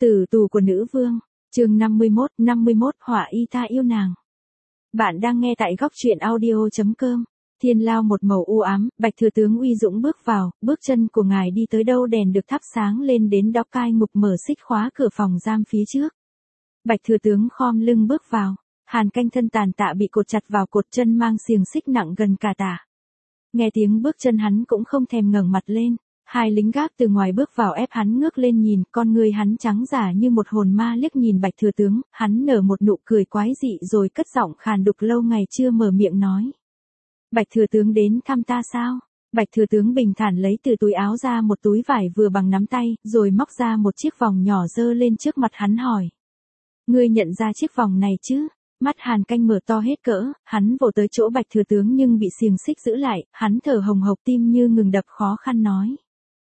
Tử tù của nữ vương, chương 51, Hỏa Y ta yêu nàng. Bạn đang nghe tại góc truyện audio.com. Thiên lao một màu u ám, Bạch Thừa Tướng uy dũng bước vào, bước chân của ngài đi tới đâu đèn được thắp sáng lên đến đó cai ngục mở xích khóa cửa phòng giam phía trước. Bạch Thừa Tướng khom lưng bước vào, Hàn Canh thân tàn tạ bị cột chặt vào cột chân mang xiềng xích nặng gần cả tả. Nghe tiếng bước chân hắn cũng không thèm ngẩng mặt lên. Hai lính gác từ ngoài bước vào ép hắn ngước lên nhìn, con người hắn trắng giả như một hồn ma liếc nhìn Bạch Thừa Tướng, hắn nở một nụ cười quái dị rồi cất giọng khàn đục lâu ngày chưa mở miệng nói. Bạch Thừa Tướng đến thăm ta sao? Bạch Thừa Tướng bình thản lấy từ túi áo ra một túi vải vừa bằng nắm tay, rồi móc ra một chiếc vòng nhỏ giơ lên trước mặt hắn hỏi. Ngươi nhận ra chiếc vòng này chứ? Mắt Hàn Canh mở to hết cỡ, hắn vồ tới chỗ Bạch Thừa Tướng nhưng bị xiềng xích giữ lại, hắn thở hồng hộc tim như ngừng đập khó khăn nói.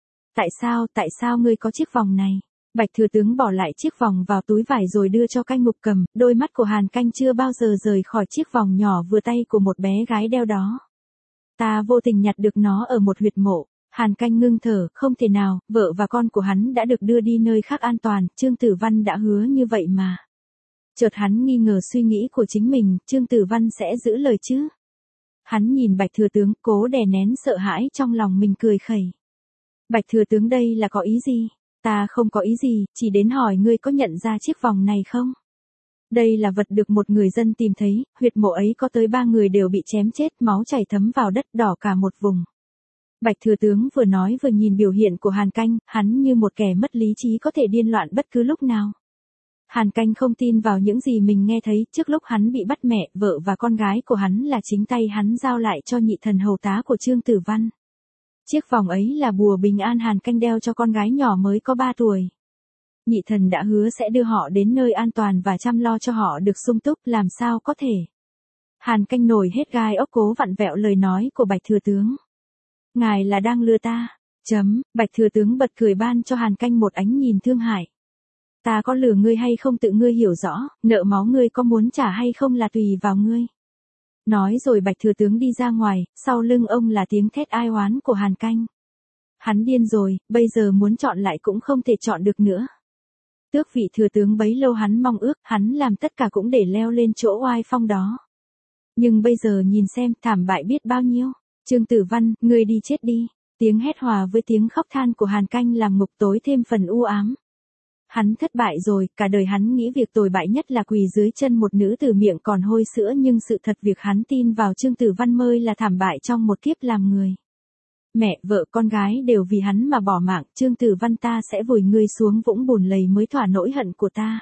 Tại sao ngươi có chiếc vòng này? Bạch Thừa Tướng bỏ lại chiếc vòng vào túi vải rồi đưa cho canh ngục cầm, đôi mắt của Hàn Canh chưa bao giờ rời khỏi chiếc vòng nhỏ vừa tay của một bé gái đeo đó. Ta vô tình nhặt được nó ở một huyệt mộ. Hàn Canh ngưng thở, không thể nào, vợ và con của hắn đã được đưa đi nơi khác an toàn, Trương Tử Văn đã hứa như vậy mà. Chợt hắn nghi ngờ suy nghĩ của chính mình, Trương Tử Văn sẽ giữ lời chứ? Hắn nhìn Bạch Thừa Tướng, cố đè nén sợ hãi trong lòng mình cười khẩy. Bạch Thừa Tướng đây là có ý gì? Ta không có ý gì, chỉ đến hỏi ngươi có nhận ra chiếc vòng này không? Đây là vật được một người dân tìm thấy, huyệt mộ ấy có tới 3 người đều bị chém chết, máu chảy thấm vào đất đỏ cả một vùng. Bạch Thừa Tướng vừa nói vừa nhìn biểu hiện của Hàn Canh, hắn như một kẻ mất lý trí có thể điên loạn bất cứ lúc nào. Hàn Canh không tin vào những gì mình nghe thấy, trước lúc hắn bị bắt mẹ, vợ và con gái của hắn là chính tay hắn giao lại cho nhị thần hầu tá của Trương Tử Văn. Chiếc vòng ấy là bùa bình an Hàn Canh đeo cho con gái nhỏ mới có 3 tuổi. Nhị thần đã hứa sẽ đưa họ đến nơi an toàn và chăm lo cho họ được sung túc, làm sao có thể. Hàn Canh nổi hết gai ốc cố vặn vẹo lời nói của Bạch Thừa Tướng. Ngài là đang lừa ta. Bạch Thừa Tướng bật cười ban cho Hàn Canh một ánh nhìn thương hại. Ta có lừa ngươi hay không tự ngươi hiểu rõ, nợ máu ngươi có muốn trả hay không là tùy vào ngươi. Nói rồi Bạch Thừa Tướng đi ra ngoài, sau lưng ông là tiếng thét ai oán của Hàn Canh. Hắn điên rồi, bây giờ muốn chọn lại cũng không thể chọn được nữa. Tước vị Thừa Tướng bấy lâu hắn mong ước, hắn làm tất cả cũng để leo lên chỗ oai phong đó. Nhưng bây giờ nhìn xem thảm bại biết bao nhiêu. Trương Tử Văn, ngươi đi chết đi. Tiếng hét hòa với tiếng khóc than của Hàn Canh làm ngục tối thêm phần u ám. Hắn thất bại rồi, cả đời hắn nghĩ việc tồi bại nhất là quỳ dưới chân một nữ tử miệng còn hôi sữa, nhưng sự thật việc hắn tin vào Trương Tử Văn mới là thảm bại trong một kiếp làm người. Mẹ, vợ, con gái đều vì hắn mà bỏ mạng, Trương Tử Văn ta sẽ vùi ngươi xuống vũng bùn lầy mới thỏa nỗi hận của ta.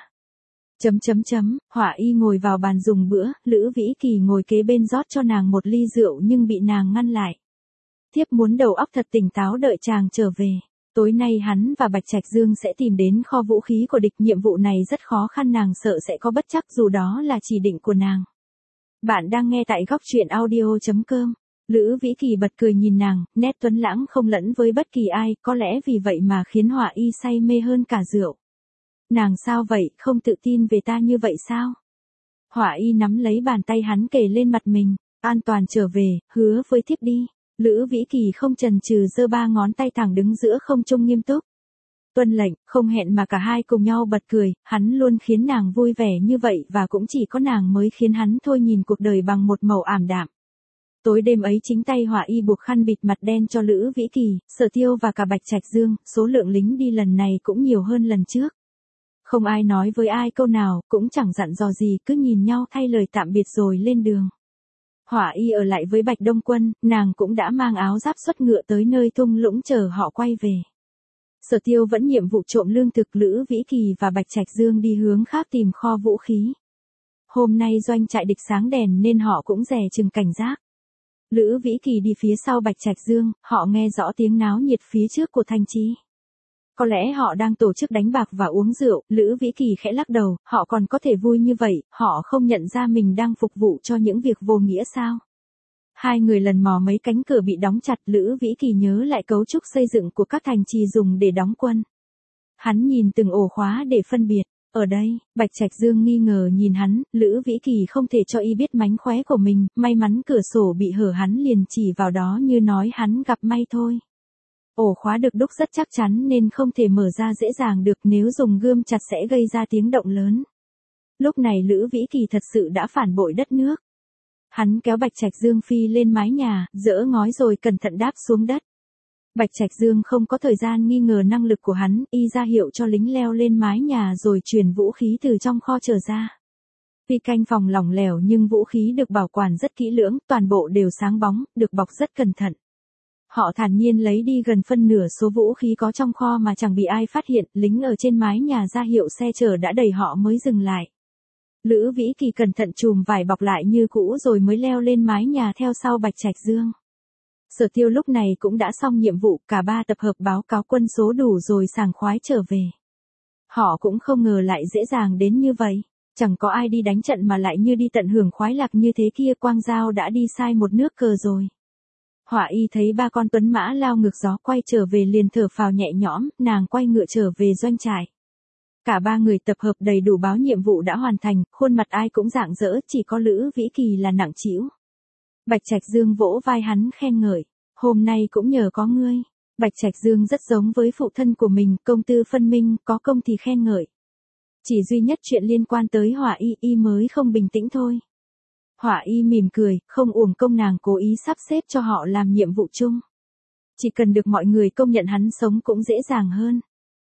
Hỏa Y ngồi vào bàn dùng bữa, Lữ Vĩ Kỳ ngồi kế bên rót cho nàng một ly rượu nhưng bị nàng ngăn lại. Thiếp muốn đầu óc thật tỉnh táo đợi chàng trở về. Tối nay hắn và Bạch Trạch Dương sẽ tìm đến kho vũ khí của địch, nhiệm vụ này rất khó khăn, nàng sợ sẽ có bất trắc dù đó là chỉ định của nàng. Bạn đang nghe tại góc truyện audio.com. Lữ Vĩ Kỳ bật cười nhìn nàng, nét tuấn lãng không lẫn với bất kỳ ai, có lẽ vì vậy mà khiến Hỏa Y say mê hơn cả rượu. Nàng sao vậy, không tự tin về ta như vậy sao? Hỏa Y nắm lấy bàn tay hắn kề lên mặt mình, an toàn trở về, hứa với thiếp đi. Lữ Vĩ Kỳ không chần chừ giơ 3 ngón tay thẳng đứng giữa không trung nghiêm túc. Tuân lệnh, không hẹn mà cả hai cùng nhau bật cười, hắn luôn khiến nàng vui vẻ như vậy và cũng chỉ có nàng mới khiến hắn thôi nhìn cuộc đời bằng một màu ảm đạm. Tối đêm ấy chính tay Hỏa Y buộc khăn bịt mặt đen cho Lữ Vĩ Kỳ, Sở Tiêu và cả Bạch Trạch Dương, số lượng lính đi lần này cũng nhiều hơn lần trước. Không ai nói với ai câu nào, cũng chẳng dặn dò gì, cứ nhìn nhau thay lời tạm biệt rồi lên đường. Hỏa Y ở lại với Bạch Đông Quân, nàng cũng đã mang áo giáp xuất ngựa tới nơi thung lũng chờ họ quay về. Sở Tiêu vẫn nhiệm vụ trộm lương thực, Lữ Vĩ Kỳ và Bạch Trạch Dương đi hướng khác tìm kho vũ khí. Hôm nay doanh trại địch sáng đèn nên họ cũng dè chừng cảnh giác. Lữ Vĩ Kỳ đi phía sau Bạch Trạch Dương, họ nghe rõ tiếng náo nhiệt phía trước của thành trì. Có lẽ họ đang tổ chức đánh bạc và uống rượu, Lữ Vĩ Kỳ khẽ lắc đầu, họ còn có thể vui như vậy, họ không nhận ra mình đang phục vụ cho những việc vô nghĩa sao? Hai người lần mò mấy cánh cửa bị đóng chặt, Lữ Vĩ Kỳ nhớ lại cấu trúc xây dựng của các thành trì dùng để đóng quân. Hắn nhìn từng ổ khóa để phân biệt, ở đây, Bạch Trạch Dương nghi ngờ nhìn hắn, Lữ Vĩ Kỳ không thể cho y biết mánh khóe của mình, may mắn cửa sổ bị hở hắn liền chỉ vào đó như nói hắn gặp may thôi. Ổ khóa được đúc rất chắc chắn nên không thể mở ra dễ dàng được, nếu dùng gươm chặt sẽ gây ra tiếng động lớn. Lúc này Lữ Vĩ Kỳ thật sự đã phản bội đất nước. Hắn kéo Bạch Trạch Dương phi lên mái nhà, dỡ ngói rồi cẩn thận đáp xuống đất. Bạch Trạch Dương không có thời gian nghi ngờ năng lực của hắn, y ra hiệu cho lính leo lên mái nhà rồi truyền vũ khí từ trong kho trở ra. Tuy canh phòng lỏng lẻo nhưng vũ khí được bảo quản rất kỹ lưỡng, toàn bộ đều sáng bóng, được bọc rất cẩn thận. Họ thản nhiên lấy đi gần phân nửa số vũ khí có trong kho mà chẳng bị ai phát hiện, lính ở trên mái nhà ra hiệu xe chở đã đầy họ mới dừng lại. Lữ Vĩ Kỳ cẩn thận chùm vải bọc lại như cũ rồi mới leo lên mái nhà theo sau Bạch Trạch Dương. Sở Tiêu lúc này cũng đã xong nhiệm vụ, cả ba tập hợp báo cáo quân số đủ rồi sảng khoái trở về. Họ cũng không ngờ lại dễ dàng đến như vậy, chẳng có ai đi đánh trận mà lại như đi tận hưởng khoái lạc như thế kia. Quang Giao đã đi sai một nước cờ rồi. Hỏa Y thấy ba con tuấn mã lao ngược gió quay trở về liền thở phào nhẹ nhõm, nàng quay ngựa trở về doanh trại. Cả ba người tập hợp đầy đủ báo nhiệm vụ đã hoàn thành, khuôn mặt ai cũng rạng rỡ, chỉ có Lữ Vĩ Kỳ là nặng trĩu. Bạch Trạch Dương vỗ vai hắn khen ngợi, hôm nay cũng nhờ có ngươi. Bạch Trạch Dương rất giống với phụ thân của mình, công tư phân minh, có công thì khen ngợi. Chỉ duy nhất chuyện liên quan tới Hỏa Y mới không bình tĩnh thôi. Hỏa Y mỉm cười, không uổng công nàng cố ý sắp xếp cho họ làm nhiệm vụ chung. Chỉ cần được mọi người công nhận hắn sống cũng dễ dàng hơn.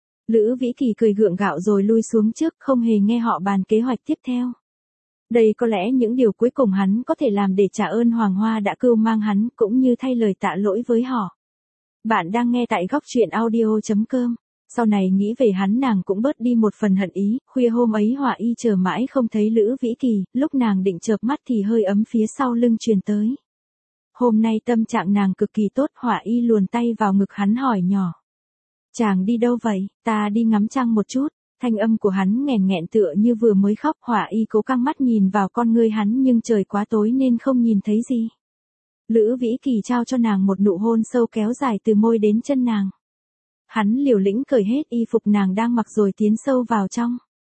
Lữ Vĩ Kỳ cười gượng gạo rồi lui xuống trước, không hề nghe họ bàn kế hoạch tiếp theo. Đây có lẽ những điều cuối cùng hắn có thể làm để trả ơn Hoàng Hoa đã cưu mang hắn, cũng như thay lời tạ lỗi với họ. Bạn đang nghe tại góc truyện audio.com. Sau này nghĩ về hắn nàng cũng bớt đi một phần hận ý. Khuya hôm ấy Hỏa Y chờ mãi không thấy Lữ Vĩ Kỳ, lúc nàng định chợp mắt thì hơi ấm phía sau lưng truyền tới. Hôm nay tâm trạng nàng cực kỳ tốt. Hỏa Y luồn tay vào ngực hắn hỏi nhỏ. Chàng đi đâu vậy? Ta đi ngắm trăng một chút. Thanh âm của hắn nghẹn nghẹn tựa như vừa mới khóc. Hỏa Y cố căng mắt nhìn vào con ngươi hắn nhưng trời quá tối nên không nhìn thấy gì. Lữ Vĩ Kỳ trao cho nàng một nụ hôn sâu kéo dài từ môi đến chân nàng. Hắn liều lĩnh cởi hết y phục nàng đang mặc rồi tiến sâu vào trong.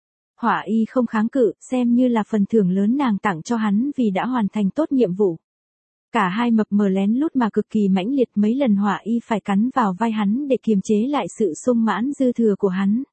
Hỏa Y không kháng cự, xem như là phần thưởng lớn nàng tặng cho hắn vì đã hoàn thành tốt nhiệm vụ. Cả hai mập mờ lén lút mà cực kỳ mãnh liệt, mấy lần Hỏa Y phải cắn vào vai hắn để kiềm chế lại sự sung mãn dư thừa của hắn.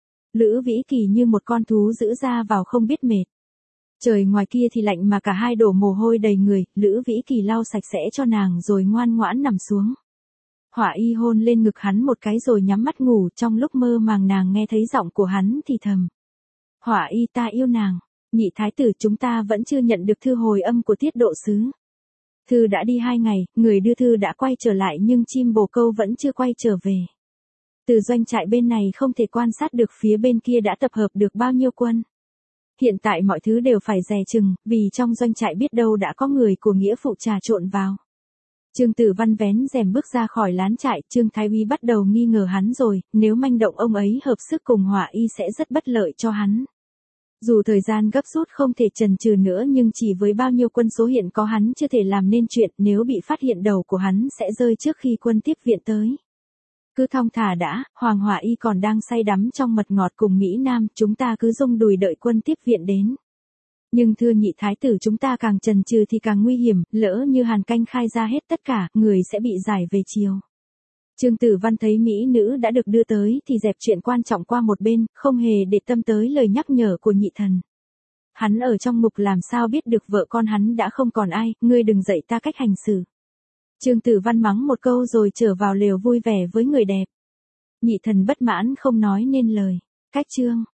Lữ Vĩ Kỳ như một con thú giữ ra vào không biết mệt. Trời ngoài kia thì lạnh mà cả hai đổ mồ hôi đầy người, Lữ Vĩ Kỳ lau sạch sẽ cho nàng rồi ngoan ngoãn nằm xuống. Hỏa Y hôn lên ngực hắn một cái rồi nhắm mắt ngủ, trong lúc mơ màng nàng nghe thấy giọng của hắn thì thầm. Hỏa Y, ta yêu nàng. Nhị thái tử, chúng ta vẫn chưa nhận được thư hồi âm của Tiết Độ sứ. Thư đã đi 2 ngày, người đưa thư đã quay trở lại nhưng chim bồ câu vẫn chưa quay trở về. Từ doanh trại bên này không thể quan sát được phía bên kia đã tập hợp được bao nhiêu quân. Hiện tại mọi thứ đều phải dè chừng, vì trong doanh trại biết đâu đã có người của nghĩa phụ trà trộn vào. Trương Tử Văn vén rèm bước ra khỏi lán trại, Trương Thái Úy bắt đầu nghi ngờ hắn rồi, nếu manh động ông ấy hợp sức cùng Hỏa Y sẽ rất bất lợi cho hắn. Dù thời gian gấp rút không thể chần chừ nữa nhưng chỉ với bao nhiêu quân số hiện có hắn chưa thể làm nên chuyện, nếu bị phát hiện đầu của hắn sẽ rơi trước khi quân tiếp viện tới. Cứ thong thả đã, Hoàng Hỏa Y còn đang say đắm trong mật ngọt cùng Mỹ Nam, chúng ta cứ rung đùi đợi quân tiếp viện đến. Nhưng thưa nhị thái tử, chúng ta càng chần chừ thì càng nguy hiểm, lỡ như Hàn Canh khai ra hết tất cả, người sẽ bị giải về chiều. Trương Tử Văn thấy mỹ nữ đã được đưa tới thì dẹp chuyện quan trọng qua một bên, không hề để tâm tới lời nhắc nhở của nhị thần. Hắn ở trong ngục làm sao biết được vợ con hắn đã không còn ai, ngươi đừng dạy ta cách hành xử. Trương Tử Văn mắng một câu rồi trở vào lều vui vẻ với người đẹp. Nhị thần bất mãn không nói nên lời. Cách chương